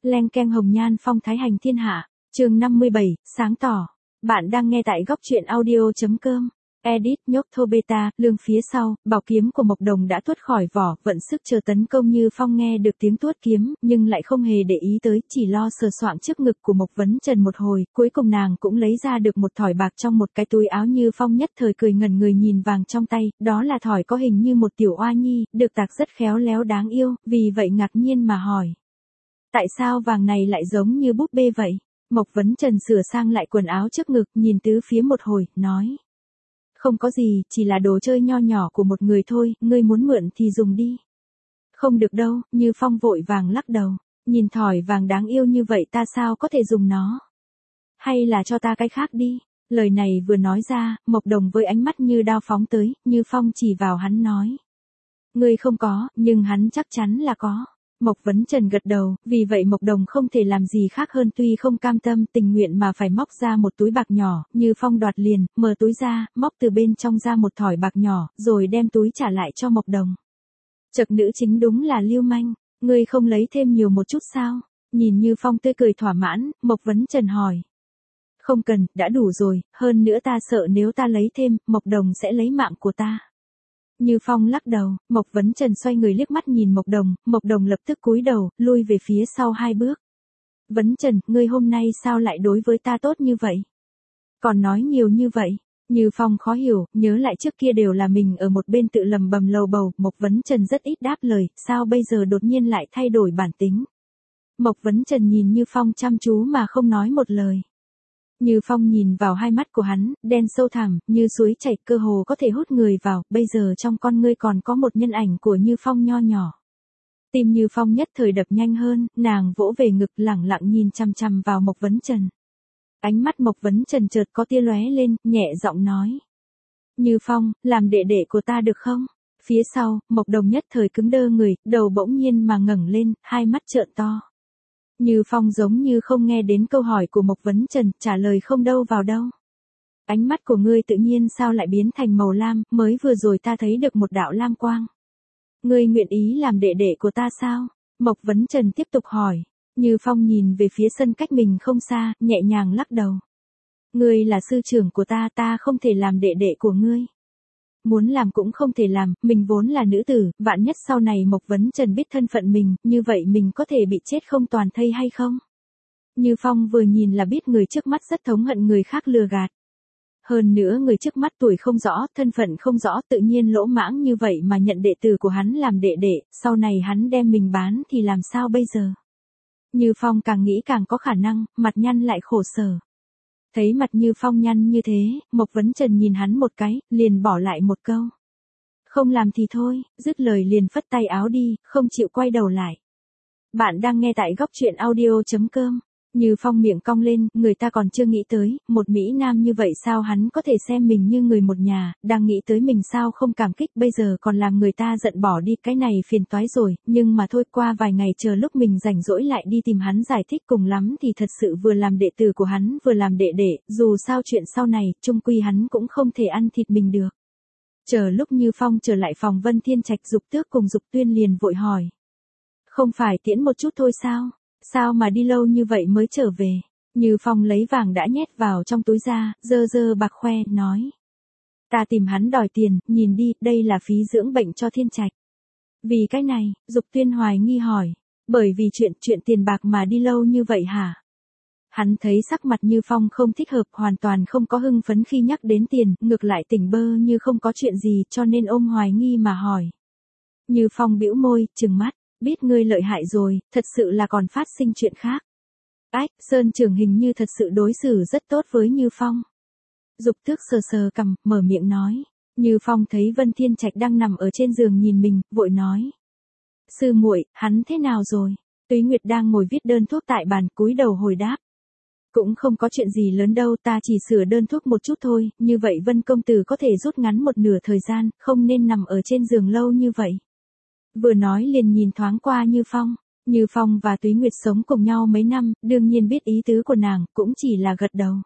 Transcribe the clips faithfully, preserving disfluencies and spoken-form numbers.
Leng keng hồng nhan phong thái hành thiên hạ, chương năm mươi bảy, sáng tỏ. Bạn đang nghe tại góc truyện audio.com. Edit nhốt thô beta, lưng phía sau, bảo kiếm của Mộc Đồng đã tuốt khỏi vỏ, vận sức chờ tấn công Như Phong nghe được tiếng tuốt kiếm, nhưng lại không hề để ý tới, chỉ lo sờ soạng trước ngực của Mộc Vấn Trần một hồi, cuối cùng nàng cũng lấy ra được một thỏi bạc trong một cái túi áo. Như Phong nhất thời cười ngẩn người nhìn vàng trong tay, đó là thỏi có hình như một tiểu oa nhi, được tạc rất khéo léo đáng yêu, vì vậy ngạc nhiên mà hỏi. Tại sao vàng này lại giống như búp bê vậy? Mộc Vấn Trần sửa sang lại quần áo trước ngực, nhìn tứ phía một hồi, nói. Không có gì, chỉ là đồ chơi nho nhỏ của một người thôi, ngươi muốn mượn thì dùng đi. Không được đâu, Như Phong vội vàng lắc đầu. Nhìn thỏi vàng đáng yêu như vậy ta sao có thể dùng nó? Hay là cho ta cái khác đi? Lời này vừa nói ra, Mộc Đồng với ánh mắt như đao phóng tới, Như Phong chỉ vào hắn nói. Ngươi không có, nhưng hắn chắc chắn là có. Mộc Vấn Trần gật đầu, vì vậy Mộc Đồng không thể làm gì khác hơn tuy không cam tâm tình nguyện mà phải móc ra một túi bạc nhỏ, Như Phong đoạt liền, mở túi ra, móc từ bên trong ra một thỏi bạc nhỏ, rồi đem túi trả lại cho Mộc Đồng. Chậc nữ chính đúng là lưu manh, ngươi không lấy thêm nhiều một chút sao? Nhìn Như Phong tươi cười thỏa mãn, Mộc Vấn Trần hỏi. Không cần, đã đủ rồi, hơn nữa ta sợ nếu ta lấy thêm, Mộc Đồng sẽ lấy mạng của ta. Như Phong lắc đầu, Mộc Vấn Trần xoay người liếc mắt nhìn Mộc Đồng, Mộc Đồng lập tức cúi đầu, lui về phía sau hai bước. Vấn Trần, ngươi hôm nay sao lại đối với ta tốt như vậy? Còn nói nhiều như vậy. Như Phong khó hiểu, nhớ lại trước kia đều là mình ở một bên tự lầm bầm lầu bầu, Mộc Vấn Trần rất ít đáp lời, sao bây giờ đột nhiên lại thay đổi bản tính? Mộc Vấn Trần nhìn Như Phong chăm chú mà không nói một lời. Như Phong nhìn vào hai mắt của hắn, đen sâu thẳm, như suối chảy, cơ hồ có thể hút người vào, bây giờ trong con ngươi còn có một nhân ảnh của Như Phong nho nhỏ. Tim Như Phong nhất thời đập nhanh hơn, nàng vỗ về ngực lẳng lặng nhìn chằm chằm vào Mộc Vấn Trần. Ánh mắt Mộc Vấn Trần chợt có tia lóe lên, nhẹ giọng nói. Như Phong, làm đệ đệ của ta được không? Phía sau, Mộc Đồng nhất thời cứng đơ người, đầu bỗng nhiên mà ngẩng lên, hai mắt trợn to. Như Phong giống như không nghe đến câu hỏi của Mộc Vấn Trần, trả lời không đâu vào đâu. Ánh mắt của ngươi tự nhiên sao lại biến thành màu lam, mới vừa rồi ta thấy được một đạo lam quang. Ngươi nguyện ý làm đệ đệ của ta sao? Mộc Vấn Trần tiếp tục hỏi. Như Phong nhìn về phía sân cách mình không xa, nhẹ nhàng lắc đầu. Ngươi là sư trưởng của ta, ta không thể làm đệ đệ của ngươi. Muốn làm cũng không thể làm, mình vốn là nữ tử, vạn nhất sau này Mộc Vấn Trần biết thân phận mình, như vậy mình có thể bị chết không toàn thây hay không? Như Phong vừa nhìn là biết người trước mắt rất thống hận người khác lừa gạt. Hơn nữa người trước mắt tuổi không rõ, thân phận không rõ, tự nhiên lỗ mãng như vậy mà nhận đệ tử của hắn làm đệ đệ, sau này hắn đem mình bán thì làm sao bây giờ? Như Phong càng nghĩ càng có khả năng, mặt nhăn lại khổ sở. Thấy mặt Như Phong nhăn như thế, Mộc Vấn Trần nhìn hắn một cái, liền bỏ lại một câu. Không làm thì thôi, dứt lời liền phất tay áo đi, không chịu quay đầu lại. Bạn đang nghe tại góc truyện audio.com. Như Phong miệng cong lên, người ta còn chưa nghĩ tới, một Mỹ Nam như vậy sao hắn có thể xem mình như người một nhà, đang nghĩ tới mình sao không cảm kích, bây giờ còn làm người ta giận bỏ đi, cái này phiền toái rồi, nhưng mà thôi, qua vài ngày chờ lúc mình rảnh rỗi lại đi tìm hắn giải thích, cùng lắm thì thật sự vừa làm đệ tử của hắn vừa làm đệ đệ, dù sao chuyện sau này, chung quy hắn cũng không thể ăn thịt mình được. Chờ lúc Như Phong trở lại phòng Vân Thiên Trạch, Dục Tước cùng Dục Tuyên liền vội hỏi. Không phải tiễn một chút thôi sao? Sao mà đi lâu như vậy mới trở về? Như Phong lấy vàng đã nhét vào trong túi ra, dơ dơ bạc khoe, nói. Ta tìm hắn đòi tiền, nhìn đi, đây là phí dưỡng bệnh cho Thiên Trạch. Vì cái này, Dục Tuyên hoài nghi hỏi. Bởi vì chuyện, chuyện tiền bạc mà đi lâu như vậy hả? Hắn thấy sắc mặt Như Phong không thích hợp, hoàn toàn không có hưng phấn khi nhắc đến tiền, ngược lại tỉnh bơ như không có chuyện gì, cho nên ôm hoài nghi mà hỏi. Như Phong bĩu môi, trừng mắt. Biết ngươi lợi hại rồi, thật sự là còn phát sinh chuyện khác. Ách, Sơn Trưởng hình như thật sự đối xử rất tốt với Như Phong. Dục Tước sờ sờ cằm, mở miệng nói. Như Phong thấy Vân Thiên Trạch đang nằm ở trên giường nhìn mình, vội nói. Sư muội, hắn thế nào rồi? Túy Nguyệt đang ngồi viết đơn thuốc tại bàn, cúi đầu hồi đáp. Cũng không có chuyện gì lớn đâu, ta chỉ sửa đơn thuốc một chút thôi, như vậy Vân công tử có thể rút ngắn một nửa thời gian, không nên nằm ở trên giường lâu như vậy. Vừa nói liền nhìn thoáng qua Như Phong. Như Phong và Túy Nguyệt sống cùng nhau mấy năm, đương nhiên biết ý tứ của nàng, cũng chỉ là gật đầu.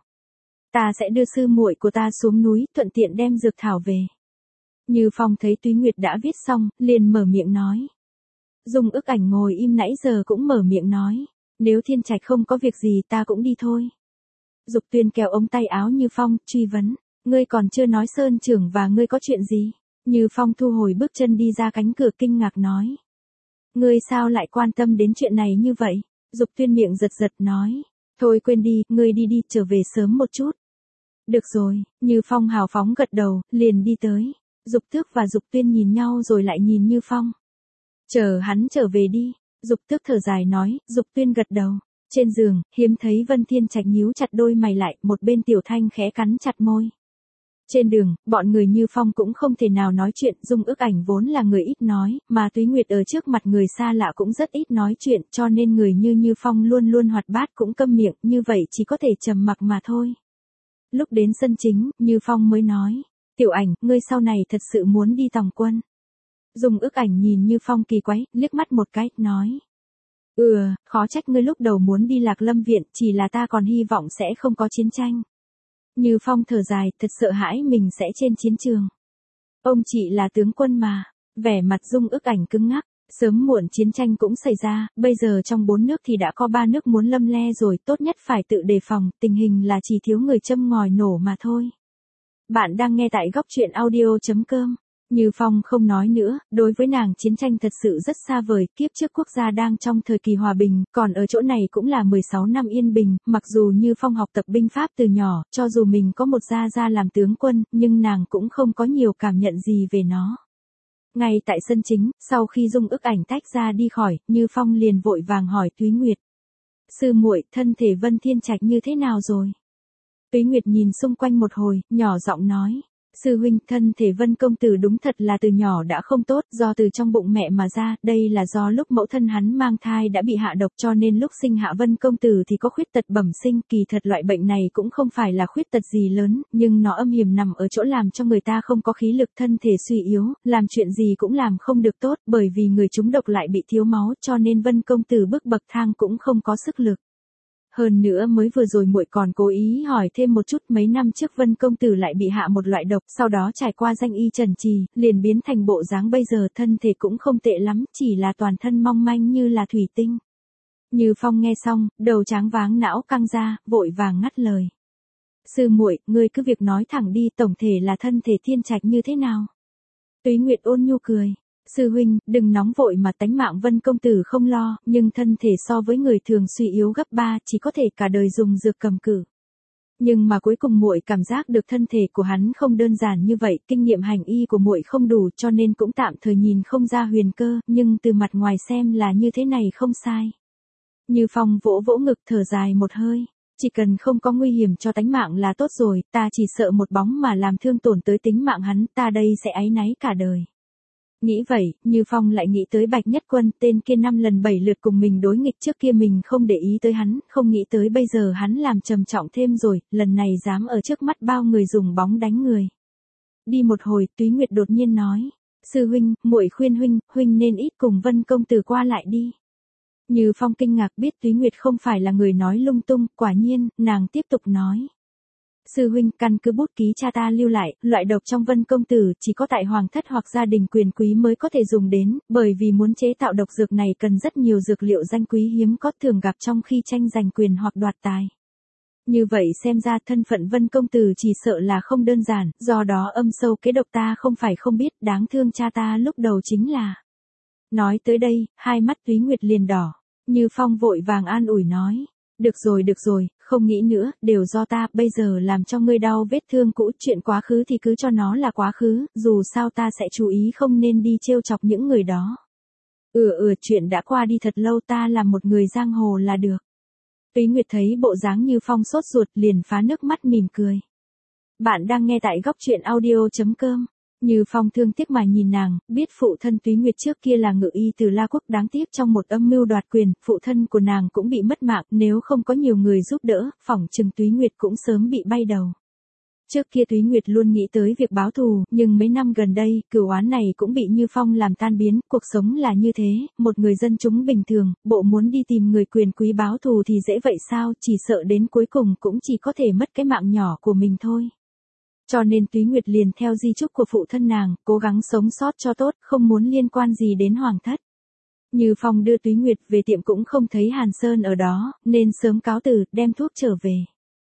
Ta sẽ đưa sư muội của ta xuống núi, thuận tiện đem dược thảo về. Như Phong thấy Túy Nguyệt đã viết xong, liền mở miệng nói. Dung Ức Ảnh ngồi im nãy giờ cũng mở miệng nói. Nếu Thiên Trạch không có việc gì ta cũng đi thôi. Dục Tuyên kéo ống tay áo Như Phong, truy vấn, ngươi còn chưa nói Sơn trưởng và ngươi có chuyện gì? Như Phong thu hồi bước chân đi ra cánh cửa kinh ngạc nói. Ngươi sao lại quan tâm đến chuyện này như vậy? Dục Tuyên miệng giật giật nói. Thôi quên đi, ngươi đi đi, trở về sớm một chút. Được rồi, Như Phong hào phóng gật đầu, liền đi tới. Dục Tước và Dục Tuyên nhìn nhau rồi lại nhìn Như Phong. Chờ hắn trở về đi. Dục Tước thở dài nói, Dục Tuyên gật đầu. Trên giường, hiếm thấy Vân Thiên Trạch nhíu chặt đôi mày lại, một bên Tiểu Thanh khẽ cắn chặt môi. Trên đường, bọn người Như Phong cũng không thể nào nói chuyện, Dung Ước Ảnh vốn là người ít nói, mà Túy Nguyệt ở trước mặt người xa lạ cũng rất ít nói chuyện, cho nên người như Như Phong luôn luôn hoạt bát cũng câm miệng, như vậy chỉ có thể trầm mặc mà thôi. Lúc đến sân chính, Như Phong mới nói, Tiểu Ảnh, ngươi sau này thật sự muốn đi tòng quân. Dung Ước Ảnh nhìn Như Phong kỳ quái, liếc mắt một cái, nói. Ừ, khó trách ngươi lúc đầu muốn đi Lạc Lâm Viện, chỉ là ta còn hy vọng sẽ không có chiến tranh. Như Phong thở dài, thật sợ hãi mình sẽ trên chiến trường. Ông chị là tướng quân mà, vẻ mặt Dung Ước Ảnh cứng ngắc, sớm muộn chiến tranh cũng xảy ra, bây giờ trong bốn nước thì đã có ba nước muốn lâm le rồi, tốt nhất phải tự đề phòng, tình hình là chỉ thiếu người châm ngòi nổ mà thôi. Bạn đang nghe tại góc truyện audio chấm com. Như Phong không nói nữa, đối với nàng chiến tranh thật sự rất xa vời, kiếp trước quốc gia đang trong thời kỳ hòa bình, còn ở chỗ này cũng là mười sáu năm yên bình, mặc dù Như Phong học tập binh pháp từ nhỏ, cho dù mình có một gia gia làm tướng quân, nhưng nàng cũng không có nhiều cảm nhận gì về nó. Ngay tại sân chính, sau khi Dung Ước Ảnh tách ra đi khỏi, Như Phong liền vội vàng hỏi Túy Nguyệt. Sư muội, thân thể Vân Thiên Trạch như thế nào rồi? Túy Nguyệt nhìn xung quanh một hồi, nhỏ giọng nói. Sư huynh, thân thể Vân công tử đúng thật là từ nhỏ đã không tốt, do từ trong bụng mẹ mà ra, đây là do lúc mẫu thân hắn mang thai đã bị hạ độc, cho nên lúc sinh hạ Vân công tử thì có khuyết tật bẩm sinh, kỳ thật loại bệnh này cũng không phải là khuyết tật gì lớn, nhưng nó âm hiểm nằm ở chỗ làm cho người ta không có khí lực, thân thể suy yếu, làm chuyện gì cũng làm không được tốt, bởi vì người trúng độc lại bị thiếu máu, cho nên Vân công tử bước bậc thang cũng không có sức lực. Hơn nữa mới vừa rồi muội còn cố ý hỏi thêm một chút, mấy năm trước Vân công tử lại bị hạ một loại độc, sau đó trải qua danh y trần trì, liền biến thành bộ dáng bây giờ, thân thể cũng không tệ lắm, chỉ là toàn thân mong manh như là thủy tinh. Như Phong nghe xong, đầu tráng váng não căng ra, vội vàng ngắt lời. Sư muội, ngươi cứ việc nói thẳng đi, tổng thể là thân thể Thiên Trạch như thế nào? Túy Nguyệt ôn nhu cười. Sư huynh, đừng nóng vội mà, tánh mạng Vân công tử không lo, nhưng thân thể so với người thường suy yếu gấp ba, chỉ có thể cả đời dùng dược cầm cự. Nhưng mà cuối cùng muội cảm giác được thân thể của hắn không đơn giản như vậy, kinh nghiệm hành y của muội không đủ, cho nên cũng tạm thời nhìn không ra huyền cơ, nhưng từ mặt ngoài xem là như thế này không sai. Như Phong vỗ vỗ ngực thở dài một hơi. Chỉ cần không có nguy hiểm cho tánh mạng là tốt rồi, ta chỉ sợ một bóng mà làm thương tổn tới tính mạng hắn, ta đây sẽ áy náy cả đời. Nghĩ vậy, Như Phong lại nghĩ tới Bạch Nhất Quân, tên kia năm lần bảy lượt cùng mình đối nghịch, trước kia mình không để ý tới hắn, không nghĩ tới bây giờ hắn làm trầm trọng thêm rồi, lần này dám ở trước mắt bao người dùng bóng đánh người. Đi một hồi, Túy Nguyệt đột nhiên nói, sư huynh, muội khuyên huynh, huynh nên ít cùng Vân công tử qua lại đi. Như Phong kinh ngạc biết Túy Nguyệt không phải là người nói lung tung, quả nhiên, nàng tiếp tục nói. Sư huynh, căn cứ bút ký cha ta lưu lại, loại độc trong Vân công tử chỉ có tại hoàng thất hoặc gia đình quyền quý mới có thể dùng đến, bởi vì muốn chế tạo độc dược này cần rất nhiều dược liệu danh quý hiếm có, thường gặp trong khi tranh giành quyền hoặc đoạt tài. Như vậy xem ra thân phận Vân công tử chỉ sợ là không đơn giản, do đó âm sâu kế độc ta không phải không biết, đáng thương cha ta lúc đầu chính là. Nói tới đây, hai mắt Túy Nguyệt liền đỏ, Như Phong vội vàng an ủi nói. Được rồi được rồi, không nghĩ nữa, đều do ta, bây giờ làm cho ngươi đau vết thương cũ, chuyện quá khứ thì cứ cho nó là quá khứ, dù sao ta sẽ chú ý không nên đi trêu chọc những người đó. Ừ ừ, chuyện đã qua đi thật lâu, ta làm một người giang hồ là được. Túy Nguyệt thấy bộ dáng Như Phong sốt ruột liền phá nước mắt mỉm cười. Bạn đang nghe tại góc truyện audio chấm com. Như Phong thương tiếc mà nhìn nàng, biết phụ thân Túy Nguyệt trước kia là ngự y từ La Quốc, đáng tiếc trong một âm mưu đoạt quyền, phụ thân của nàng cũng bị mất mạng, nếu không có nhiều người giúp đỡ, phỏng chừng Túy Nguyệt cũng sớm bị bay đầu. Trước kia Túy Nguyệt luôn nghĩ tới việc báo thù, nhưng mấy năm gần đây, cửu oán này cũng bị Như Phong làm tan biến, cuộc sống là như thế, một người dân chúng bình thường, bộ muốn đi tìm người quyền quý báo thù thì dễ vậy sao, chỉ sợ đến cuối cùng cũng chỉ có thể mất cái mạng nhỏ của mình thôi. Cho nên Túy Nguyệt liền theo di chúc của phụ thân nàng, cố gắng sống sót cho tốt, không muốn liên quan gì đến hoàng thất. Như Phong đưa Túy Nguyệt về tiệm cũng không thấy Hàn Sơn ở đó, nên sớm cáo từ, đem thuốc trở về.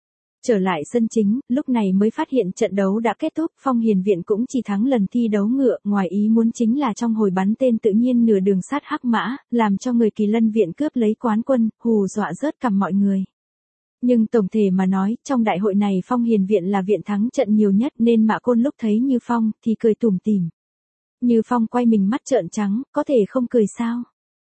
Trở lại sân chính, lúc này mới phát hiện trận đấu đã kết thúc, Phong Hiền Viện cũng chỉ thắng lần thi đấu ngựa, ngoài ý muốn chính là trong hồi bắn tên tự nhiên nửa đường sát hắc mã, làm cho người Kỳ Lân Viện cướp lấy quán quân, hù dọa rớt cằm mọi người. Nhưng tổng thể mà nói, trong đại hội này Phong Hiền Viện là viện thắng trận nhiều nhất nên Mã Côn lúc thấy Như Phong thì cười tủm tỉm. Như Phong quay mình mắt trợn trắng, có thể không cười sao?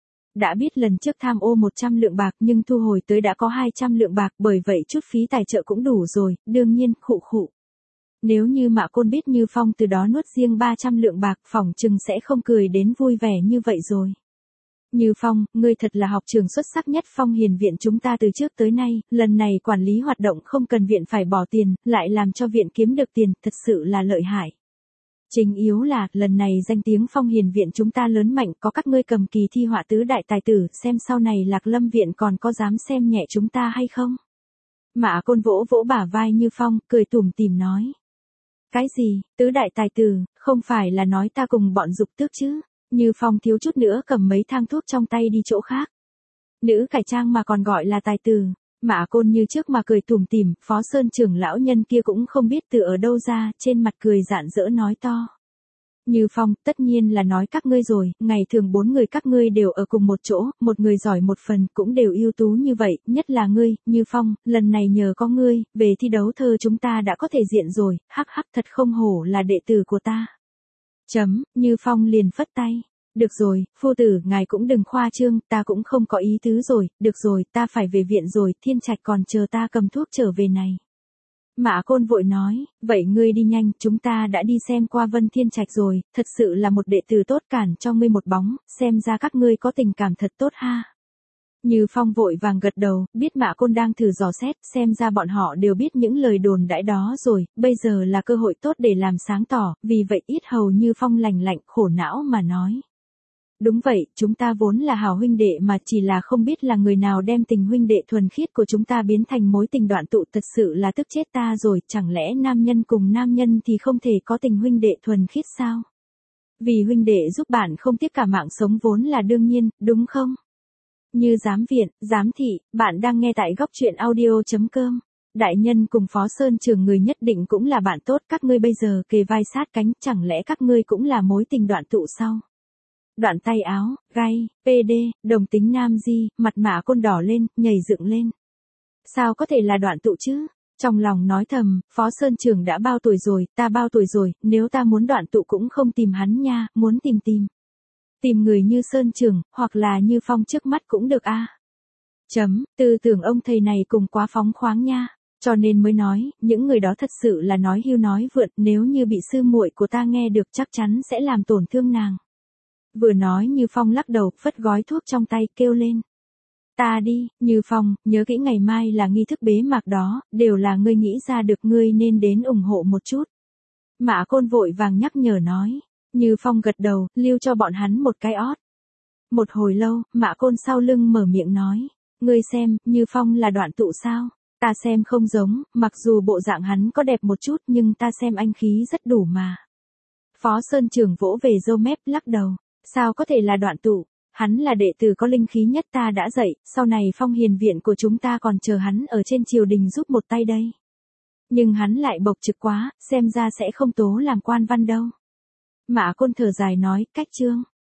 Đã biết lần trước tham ô một trăm lượng bạc nhưng thu hồi tới đã có hai trăm lượng bạc, bởi vậy chút phí tài trợ cũng đủ rồi, đương nhiên, khụ khụ. Nếu như Mã Côn biết Như Phong từ đó nuốt riêng ba trăm lượng bạc, phỏng chừng sẽ không cười đến vui vẻ như vậy rồi. Như Phong, ngươi thật là học trường xuất sắc nhất Phong Hiền Viện chúng ta từ trước tới nay, lần này quản lý hoạt động không cần viện phải bỏ tiền, lại làm cho viện kiếm được tiền, thật sự là lợi hại. Chính yếu là, lần này danh tiếng Phong Hiền Viện chúng ta lớn mạnh, có các ngươi cầm kỳ thi họa tứ đại tài tử, xem sau này Lạc Lâm Viện còn có dám xem nhẹ chúng ta hay không? Mã Côn vỗ vỗ bả vai Như Phong, cười tủm tỉm nói. Cái gì, tứ đại tài tử, không phải là nói ta cùng bọn dục tước chứ? Như Phong thiếu chút nữa cầm mấy thang thuốc trong tay đi chỗ khác. Nữ cải trang mà còn gọi là tài tử. Mã Côn như trước mà cười tủm tỉm, Phó Sơn trưởng lão nhân kia cũng không biết từ ở đâu ra, trên mặt cười rạng rỡ nói to. Như Phong, tất nhiên là nói các ngươi rồi, ngày thường bốn người các ngươi đều ở cùng một chỗ, một người giỏi một phần, cũng đều ưu tú như vậy, nhất là ngươi, Như Phong, lần này nhờ có ngươi, về thi đấu thơ chúng ta đã có thể diện rồi, hắc hắc thật không hổ là đệ tử của ta. Chấm, Như Phong liền phất tay. Được rồi, phu tử, ngài cũng đừng khoa trương, ta cũng không có ý tứ rồi, được rồi, ta phải về viện rồi, Thiên Trạch còn chờ ta cầm thuốc trở về này. Mã Côn vội nói, vậy ngươi đi nhanh, chúng ta đã đi xem qua Vân Thiên Trạch rồi, thật sự là một đệ tử tốt cản cho ngươi một bóng, xem ra các ngươi có tình cảm thật tốt ha. Như Phong vội vàng gật đầu, biết Mã Côn đang thử dò xét, xem ra bọn họ đều biết những lời đồn đãi đó rồi, bây giờ là cơ hội tốt để làm sáng tỏ, vì vậy ít hầu Như Phong lành lạnh khổ não mà nói. Đúng vậy, chúng ta vốn là hảo huynh đệ mà chỉ là không biết là người nào đem tình huynh đệ thuần khiết của chúng ta biến thành mối tình đoạn tụ, thật sự là tức chết ta rồi, chẳng lẽ nam nhân cùng nam nhân thì không thể có tình huynh đệ thuần khiết sao? Vì huynh đệ giúp bạn không tiếc cả mạng sống vốn là đương nhiên, đúng không? Như giám viện, giám thị, bạn đang nghe tại góc truyện audio chấm com. Đại nhân cùng Phó Sơn trưởng người nhất định cũng là bạn tốt, các ngươi bây giờ kề vai sát cánh, chẳng lẽ các ngươi cũng là mối tình đoạn tụ sao? Đoạn tay áo, gai, pê đê, đồng tính nam di, mặt Mã Côn đỏ lên, nhảy dựng lên. Sao có thể là đoạn tụ chứ? Trong lòng nói thầm, Phó Sơn trưởng đã bao tuổi rồi, ta bao tuổi rồi, nếu ta muốn đoạn tụ cũng không tìm hắn nha, muốn tìm tìm. Tìm người như Sơn trưởng, hoặc là Như Phong trước mắt cũng được a. À. Chấm, tư tưởng ông thầy này cùng quá phóng khoáng nha. Cho nên mới nói, những người đó thật sự là nói hưu nói vượt, nếu như bị sư muội của ta nghe được chắc chắn sẽ làm tổn thương nàng. Vừa nói Như Phong lắc đầu, phất gói thuốc trong tay, kêu lên. Ta đi, Như Phong, nhớ kỹ ngày mai là nghi thức bế mạc đó, đều là ngươi nghĩ ra được, ngươi nên đến ủng hộ một chút. Mã Côn vội vàng nhắc nhở nói. Như Phong gật đầu, lưu cho bọn hắn một cái ót. Một hồi lâu, Mã Côn sau lưng mở miệng nói. Ngươi xem, Như Phong là đoạn tụ sao? Ta xem không giống, mặc dù bộ dạng hắn có đẹp một chút nhưng ta xem anh khí rất đủ mà. Phó Sơn trưởng vỗ về râu mép lắc đầu. Sao có thể là đoạn tụ? Hắn là đệ tử có linh khí nhất ta đã dạy, sau này Phong Hiền Viện của chúng ta còn chờ hắn ở trên triều đình giúp một tay đây. Nhưng hắn lại bộc trực quá, xem ra sẽ không tố làm quan văn đâu. Mã Côn thở dài nói, cách chương.